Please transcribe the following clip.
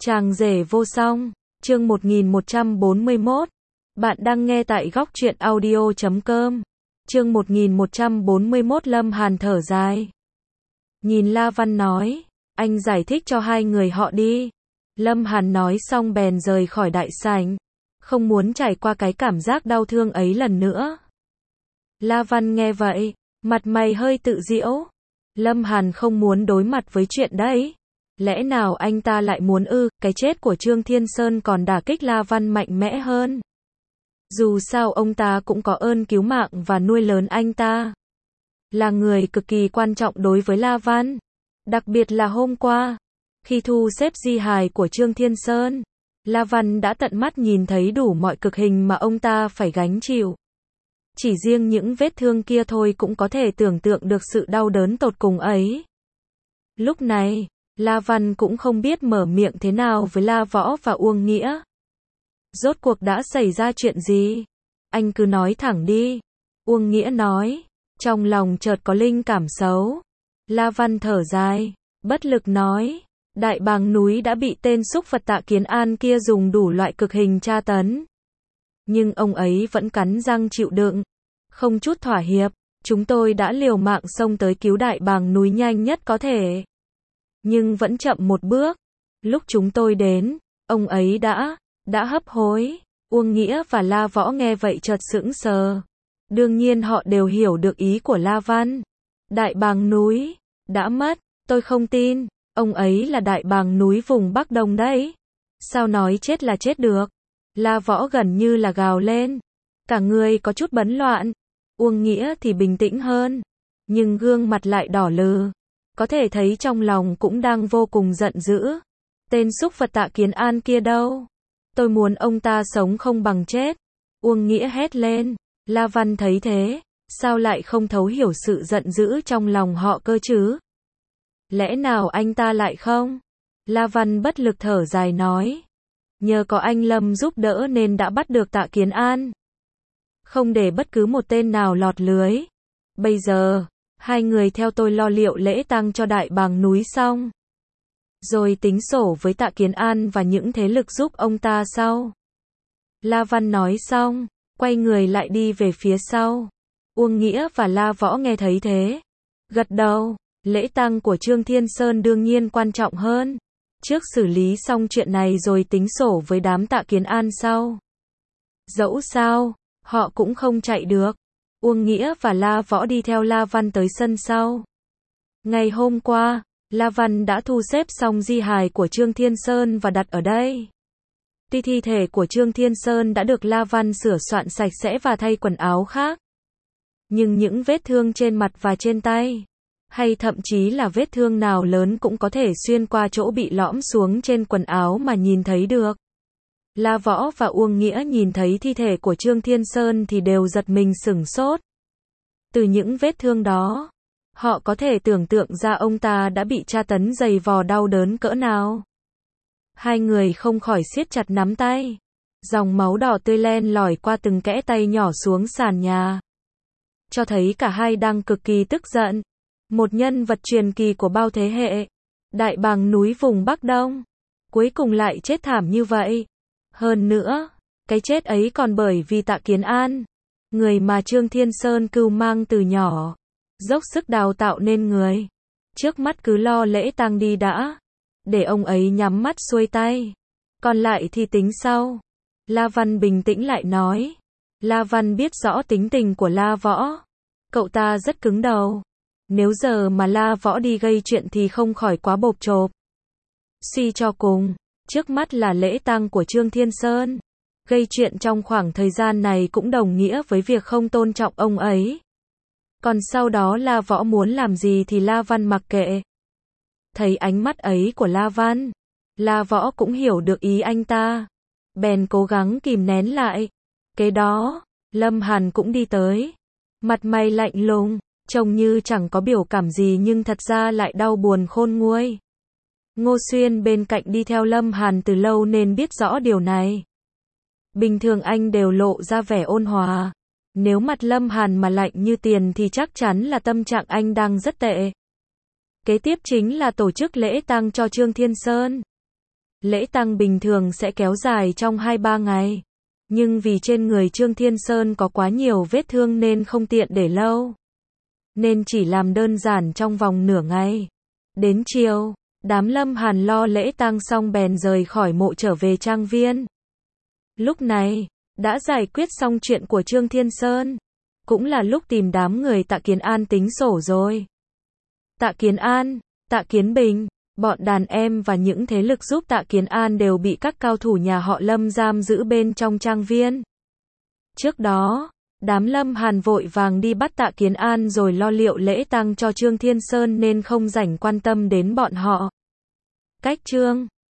Chàng rể vô song, chương 1141. Bạn đang nghe tại góc truyện audio.com. Chương 1141 Lâm Hàn thở dài. Nhìn La Văn nói, anh giải thích cho hai người họ đi. Lâm Hàn nói xong bèn rời khỏi đại sảnh, không muốn trải qua cái cảm giác đau thương ấy lần nữa. La Văn nghe vậy, mặt mày hơi tự giễu. Lâm Hàn không muốn đối mặt với chuyện đấy. Lẽ nào anh ta lại muốn cái chết của Trương Thiên Sơn còn đả kích La Văn mạnh mẽ hơn. Dù sao ông ta cũng có ơn cứu mạng và nuôi lớn anh ta. Là người cực kỳ quan trọng đối với La Văn. Đặc biệt là hôm qua, khi thu xếp di hài của Trương Thiên Sơn, La Văn đã tận mắt nhìn thấy đủ mọi cực hình mà ông ta phải gánh chịu. Chỉ riêng những vết thương kia thôi cũng có thể tưởng tượng được sự đau đớn tột cùng ấy. Lúc này, La Văn cũng không biết mở miệng thế nào với La Võ và Uông Nghĩa. Rốt cuộc đã xảy ra chuyện gì? Anh cứ nói thẳng đi. Uông Nghĩa nói, trong lòng chợt có linh cảm xấu. La Văn thở dài, bất lực nói, Đại Bàng núi đã bị tên súc vật Tạ Kiến An kia dùng đủ loại cực hình tra tấn. Nhưng ông ấy vẫn cắn răng chịu đựng, không chút thỏa hiệp. Chúng tôi đã liều mạng xông tới cứu Đại Bàng núi nhanh nhất có thể. Nhưng vẫn chậm một bước. Lúc chúng tôi đến, ông ấy đã hấp hối. Uông Nghĩa và La Võ nghe vậy chợt sững sờ. Đương nhiên họ đều hiểu được ý của La Văn. Đại Bàng núi đã mất, tôi không tin. Ông ấy là Đại Bàng núi vùng Bắc Đông đấy. Sao nói chết là chết được? La Võ gần như là gào lên. Cả người có chút bấn loạn. Uông Nghĩa thì bình tĩnh hơn, nhưng gương mặt lại đỏ lừ. Có thể thấy trong lòng cũng đang vô cùng giận dữ. Tên súc vật Tạ Kiến An kia đâu? Tôi muốn ông ta sống không bằng chết. Uông Nghĩa hét lên. La Văn thấy thế, sao lại không thấu hiểu sự giận dữ trong lòng họ cơ chứ? Lẽ nào anh ta lại không? La Văn bất lực thở dài nói. Nhờ có anh Lâm giúp đỡ nên đã bắt được Tạ Kiến An. Không để bất cứ một tên nào lọt lưới. Bây giờ, hai người theo tôi lo liệu lễ tang cho Đại Bàng núi xong. Rồi tính sổ với Tạ Kiến An và những thế lực giúp ông ta sau. La Văn nói xong, quay người lại đi về phía sau. Uông Nghĩa và La Võ nghe thấy thế, gật đầu. Lễ tang của Trương Thiên Sơn đương nhiên quan trọng hơn. Trước xử lý xong chuyện này rồi tính sổ với đám Tạ Kiến An sau. Dẫu sao, họ cũng không chạy được. Uông Nghĩa và La Võ đi theo La Văn tới sân sau. Ngày hôm qua, La Văn đã thu xếp xong di hài của Trương Thiên Sơn và đặt ở đây. Tuy thi thể của Trương Thiên Sơn đã được La Văn sửa soạn sạch sẽ và thay quần áo khác. Nhưng những vết thương trên mặt và trên tay, hay thậm chí là vết thương nào lớn cũng có thể xuyên qua chỗ bị lõm xuống trên quần áo mà nhìn thấy được. La Võ và Uông Nghĩa nhìn thấy thi thể của Trương Thiên Sơn thì đều giật mình sửng sốt. Từ những vết thương đó, họ có thể tưởng tượng ra ông ta đã bị tra tấn dày vò đau đớn cỡ nào. Hai người không khỏi siết chặt nắm tay. Dòng máu đỏ tươi len lỏi qua từng kẽ tay nhỏ xuống sàn nhà. Cho thấy cả hai đang cực kỳ tức giận. Một nhân vật truyền kỳ của bao thế hệ. Đại Bàng núi vùng Bắc Đông. Cuối cùng lại chết thảm như vậy. Hơn nữa, cái chết ấy còn bởi vì Tạ Kiến An. Người mà Trương Thiên Sơn cưu mang từ nhỏ. Dốc sức đào tạo nên người. Trước mắt cứ lo lễ tang đi đã. Để ông ấy nhắm mắt xuôi tay. Còn lại thì tính sau. La Văn bình tĩnh lại nói. La Văn biết rõ tính tình của La Võ. Cậu ta rất cứng đầu. Nếu giờ mà La Võ đi gây chuyện thì không khỏi quá bộp chộp. Suy cho cùng, trước mắt là lễ tang của Trương Thiên Sơn. Gây chuyện trong khoảng thời gian này cũng đồng nghĩa với việc không tôn trọng ông ấy. Còn sau đó La Võ muốn làm gì thì La Văn mặc kệ. Thấy ánh mắt ấy của La Văn, La Võ cũng hiểu được ý anh ta. Bèn cố gắng kìm nén lại. Kế đó, Lâm Hàn cũng đi tới. Mặt mày lạnh lùng, trông như chẳng có biểu cảm gì nhưng thật ra lại đau buồn khôn nguôi. Ngô Xuyên bên cạnh đi theo Lâm Hàn từ lâu nên biết rõ điều này. Bình thường anh đều lộ ra vẻ ôn hòa. Nếu mặt Lâm Hàn mà lạnh như tiền thì chắc chắn là tâm trạng anh đang rất tệ. Kế tiếp chính là tổ chức lễ tang cho Trương Thiên Sơn. Lễ tang bình thường sẽ kéo dài trong 2-3 ngày. Nhưng vì trên người Trương Thiên Sơn có quá nhiều vết thương nên không tiện để lâu. Nên chỉ làm đơn giản trong vòng nửa ngày. Đến chiều, đám Lâm Hàn lo lễ tang xong bèn rời khỏi mộ trở về trang viên. Lúc này, đã giải quyết xong chuyện của Trương Thiên Sơn. Cũng là lúc tìm đám người Tạ Kiến An tính sổ rồi. Tạ Kiến An, Tạ Kiến Bình, bọn đàn em và những thế lực giúp Tạ Kiến An đều bị các cao thủ nhà họ Lâm giam giữ bên trong trang viên. Trước đó, đám Lâm Hàn vội vàng đi bắt Tạ Kiến An rồi lo liệu lễ tang cho Trương Thiên Sơn nên không rảnh quan tâm đến bọn họ. Cách Trương